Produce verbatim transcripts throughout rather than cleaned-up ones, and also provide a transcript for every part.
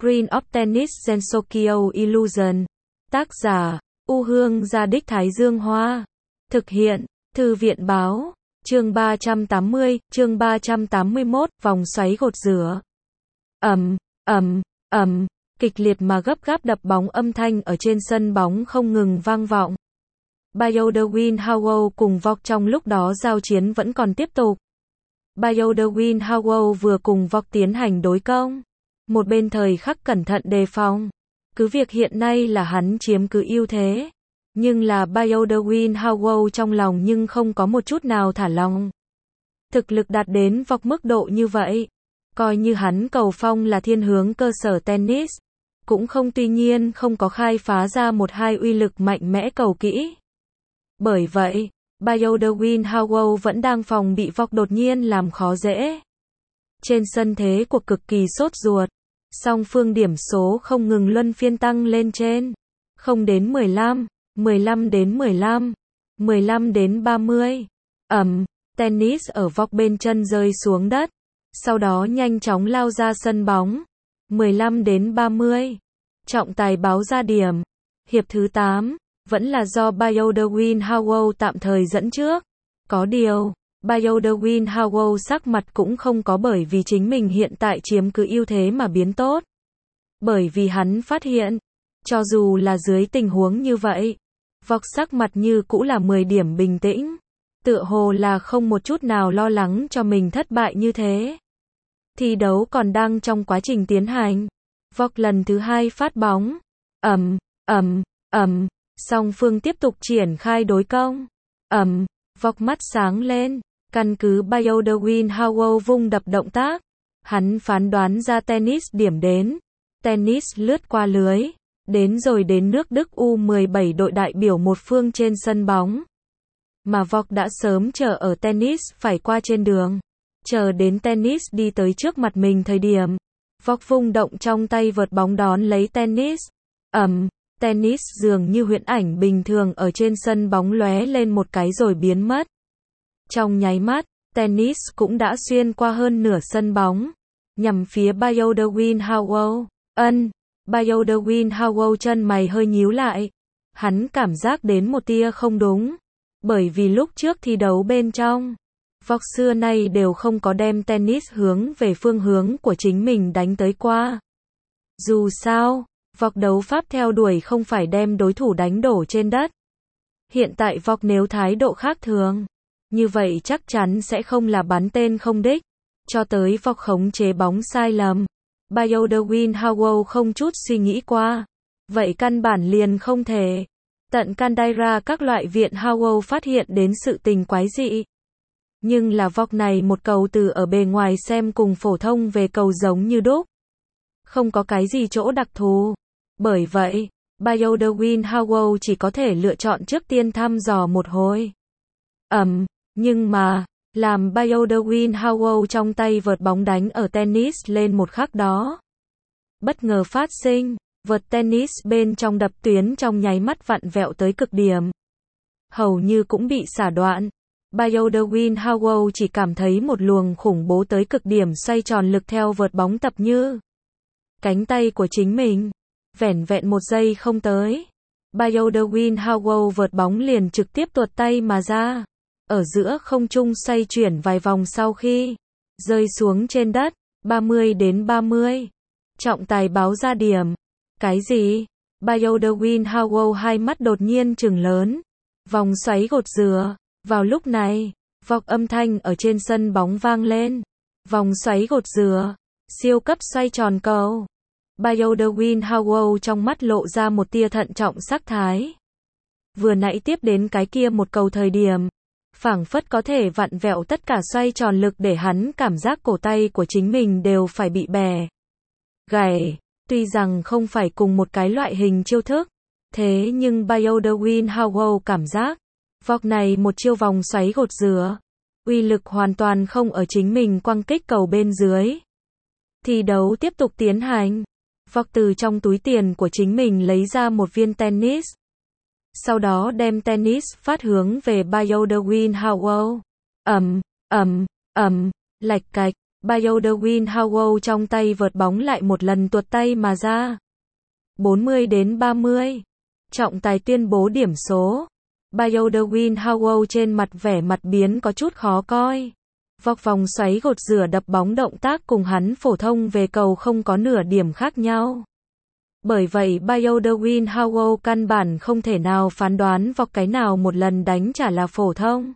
Screen of Tennis Gensokyo Illusion. Tác giả, U Hương Gia Đích Thái Dương Hoa. Thực hiện, Thư viện Báo. Chương ba trăm tám mươi, chương ba trăm tám mươi mốt, vòng xoáy gột rửa. Ầm, ầm, ầm, kịch liệt mà gấp gáp đập bóng âm thanh ở trên sân bóng không ngừng vang vọng. Bioderwin Howell cùng Vok trong lúc đó giao chiến vẫn còn tiếp tục. Bioderwin Howell vừa cùng Vok tiến hành đối công. Một bên thời khắc cẩn thận đề phòng. Cứ việc hiện nay là hắn chiếm cứ ưu thế. Nhưng là Bioderwin Howell trong lòng nhưng không có một chút nào thả lòng. Thực lực đạt đến Vok mức độ như vậy. Coi như hắn cầu phong là thiên hướng cơ sở tennis. Cũng không tuy nhiên không có khai phá ra một hai uy lực mạnh mẽ cầu kỹ. Bởi vậy, Bioderwin Howell vẫn đang phòng bị Vok đột nhiên làm khó dễ. Trên sân thế cuộc cực kỳ sốt ruột. Song phương điểm số không ngừng luân phiên tăng lên trên. không đến mười lăm, mười lăm đến mười lăm, mười lăm đến ba mươi. Ầm, tennis ở Vok bên chân rơi xuống đất. Sau đó nhanh chóng lao ra sân bóng. mười lăm đến ba mươi. Trọng tài báo ra điểm. Hiệp thứ tám. Vẫn là do Bioderwin Howell tạm thời dẫn trước. Có điều, Bioderwin Howell sắc mặt cũng không có bởi vì chính mình hiện tại chiếm cứ ưu thế mà biến tốt. Bởi vì hắn phát hiện, cho dù là dưới tình huống như vậy, Vok sắc mặt như cũ là mười điểm bình tĩnh. Tựa hồ là không một chút nào lo lắng cho mình thất bại như thế. Thi đấu còn đang trong quá trình tiến hành. Vok lần thứ hai phát bóng. Ầm, ầm, ầm. Song phương tiếp tục triển khai đối công. Ầm, Vok mắt sáng lên. Căn cứ Bioderwin Howell vung đập động tác. Hắn phán đoán ra tennis điểm đến. Tennis lướt qua lưới. Đến rồi đến nước Đức U mười bảy đội đại biểu một phương trên sân bóng. Mà Vok đã sớm chờ ở tennis phải qua trên đường. Chờ đến tennis đi tới trước mặt mình thời điểm. Vok vung động trong tay vợt bóng đón lấy tennis. Ầm. Tennis dường như huyễn ảnh bình thường ở trên sân bóng lóe lên một cái rồi biến mất. Trong nháy mắt, tennis cũng đã xuyên qua hơn nửa sân bóng, nhằm phía Bioderwin Howell. Ân, Bioderwin Howell chân mày hơi nhíu lại. Hắn cảm giác đến một tia không đúng. Bởi vì lúc trước thi đấu bên trong, Vok xưa nay đều không có đem tennis hướng về phương hướng của chính mình đánh tới qua. Dù sao, Vok đấu pháp theo đuổi không phải đem đối thủ đánh đổ trên đất. Hiện tại Vok nếu thái độ khác thường, như vậy chắc chắn sẽ không là bắn tên không đích. Cho tới Vok khống chế bóng sai lầm, Bioderwin Howell không chút suy nghĩ qua. Vậy căn bản liền không thể. Tận Candaira các loại viện Howell phát hiện đến sự tình quái dị. Nhưng là Vok này một cầu từ ở bề ngoài xem cùng phổ thông về cầu giống như đúc. Không có cái gì chỗ đặc thù. Bởi vậy, Bioderwin Howell chỉ có thể lựa chọn trước tiên thăm dò một hồi. Ầm, nhưng mà, làm Bioderwin Howell trong tay vợt bóng đánh ở tennis lên một khắc đó. Bất ngờ phát sinh, vợt tennis bên trong đập tuyến trong nháy mắt vặn vẹo tới cực điểm. Hầu như cũng bị xả đoạn. Bioderwin Howell chỉ cảm thấy một luồng khủng bố tới cực điểm xoay tròn lực theo vợt bóng tập như cánh tay của chính mình. Vẻn vẹn một giây không tới, Bioderwin Howell vợt bóng liền trực tiếp tuột tay mà ra. Ở giữa không trung xoay chuyển vài vòng sau khi rơi xuống trên đất. ba mươi đến ba mươi. Trọng tài báo ra điểm. Cái gì? Bioderwin Howell hai mắt đột nhiên trừng lớn. Vòng xoáy gột rửa. Vào lúc này, Vok âm thanh ở trên sân bóng vang lên. Vòng xoáy gột rửa. Siêu cấp xoay tròn cầu. Bioderwin Howell trong mắt lộ ra một tia thận trọng sắc thái. Vừa nãy tiếp đến cái kia một cầu thời điểm, phảng phất có thể vặn vẹo tất cả xoay tròn lực để hắn cảm giác cổ tay của chính mình đều phải bị bẻ gãy. Tuy rằng không phải cùng một cái loại hình chiêu thức, thế nhưng Bioderwin Howell cảm giác, Vok này một chiêu vòng xoáy gột rửa, uy lực hoàn toàn không ở chính mình quăng kích cầu bên dưới. Thi đấu tiếp tục tiến hành. Vok từ trong túi tiền của chính mình lấy ra một viên tennis. Sau đó đem tennis phát hướng về Bioderwin Howell. Ầm, ầm, ầm, lạch cạch, Bayodwin Howell trong tay vợt bóng lại một lần tuột tay mà ra. bốn mươi đến ba mươi. Trọng tài tuyên bố điểm số. Bayodwin Howell trên mặt vẻ mặt biến có chút khó coi. Vọc vòng xoáy gột rửa đập bóng động tác cùng hắn phổ thông về cầu không có nửa điểm khác nhau. Bởi vậy Bayodwin Howell căn bản không thể nào phán đoán vọc cái nào một lần đánh trả là phổ thông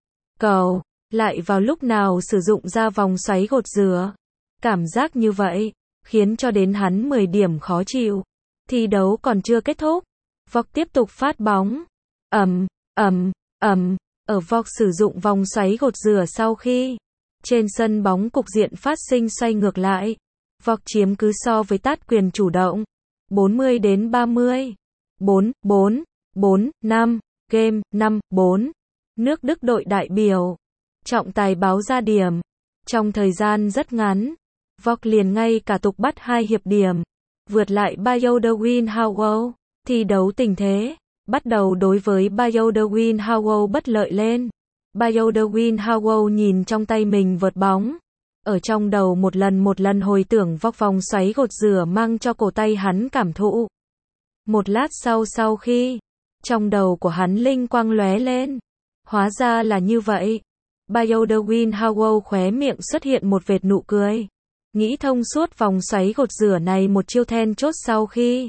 cầu, lại vào lúc nào sử dụng ra vòng xoáy gột rửa. Cảm giác như vậy, khiến cho đến hắn mười điểm khó chịu. Thi đấu còn chưa kết thúc. Vọc tiếp tục phát bóng. ầm, ầm, ầm, ở Vọc sử dụng vòng xoáy gột rửa sau khi trên sân bóng cục diện phát sinh xoay ngược lại. Vọc chiếm cứ so với tát quyền chủ động. bốn mươi đến ba mươi. bốn, bốn, bốn, năm, game, năm, bốn. Nước Đức đội đại biểu. Trọng tài báo ra điểm. Trong thời gian rất ngắn, Vọc liền ngay cả tục bắt hai hiệp điểm. Vượt lại Bayodwin Howell. Thi đấu tình thế bắt đầu đối với Bayodwin Howell bất lợi lên. Bayodwin Howell nhìn trong tay mình vợt bóng. Ở trong đầu một lần một lần hồi tưởng Vọc vòng xoáy gột rửa mang cho cổ tay hắn cảm thụ. Một lát sau sau khi trong đầu của hắn linh quang lóe lên. Hóa ra là như vậy. Bayodwin Howell khóe miệng xuất hiện một vệt nụ cười. Nghĩ thông suốt vòng xoáy gột rửa này một chiêu then chốt sau khi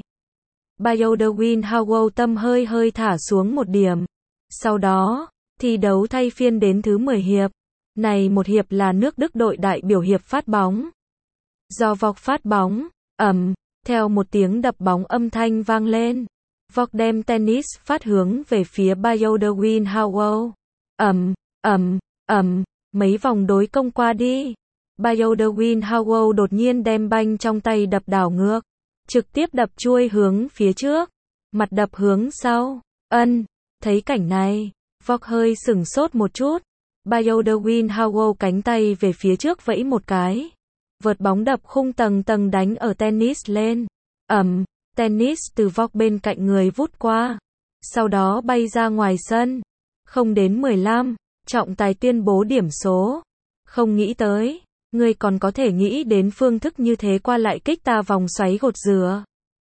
Bayodwin Howell tâm hơi hơi thả xuống một điểm. Sau đó, thi đấu thay phiên đến thứ mười hiệp. Này một hiệp là nước Đức đội đại biểu hiệp phát bóng. Do Vọc phát bóng, ầm, theo một tiếng đập bóng âm thanh vang lên. Vọc đem tennis phát hướng về phía Bayodwin Howell. ầm, ầm, ầm, mấy vòng đối công qua đi. Bayodwin Howell đột nhiên đem banh trong tay đập đảo ngược. Trực tiếp đập chuôi hướng phía trước. Mặt đập hướng sau. Ân, thấy cảnh này, Vọc hơi sửng sốt một chút. Bayodwin Howell cánh tay về phía trước vẫy một cái. Vợt bóng đập khung tầng tầng đánh ở tennis lên. Ầm, tennis từ Vọc bên cạnh người vút qua. Sau đó bay ra ngoài sân. Không đến mười lăm, trọng tài tuyên bố điểm số. Không nghĩ tới, ngươi còn có thể nghĩ đến phương thức như thế qua lại kích ta vòng xoáy gột rửa.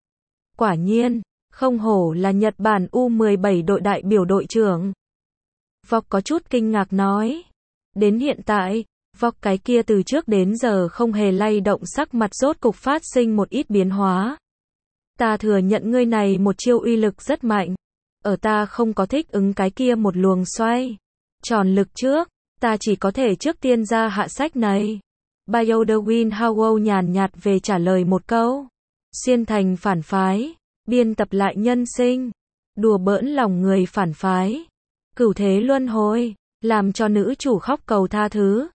Quả nhiên, không hổ là Nhật Bản U mười bảy đội đại biểu đội trưởng. Vọc có chút kinh ngạc nói. Đến hiện tại, Vọc cái kia từ trước đến giờ không hề lay động sắc mặt rốt cục phát sinh một ít biến hóa. Ta thừa nhận ngươi này một chiêu uy lực rất mạnh. Ở ta không có thích ứng cái kia một luồng xoay tròn lực trước, ta chỉ có thể trước tiên ra hạ sách này. Bayodwin Howell nhàn nhạt về trả lời một câu. Xuyên thành phản phái, biên tập lại nhân sinh, đùa bỡn lòng người phản phái. Cửu thế luân hồi, làm cho nữ chủ khóc cầu tha thứ.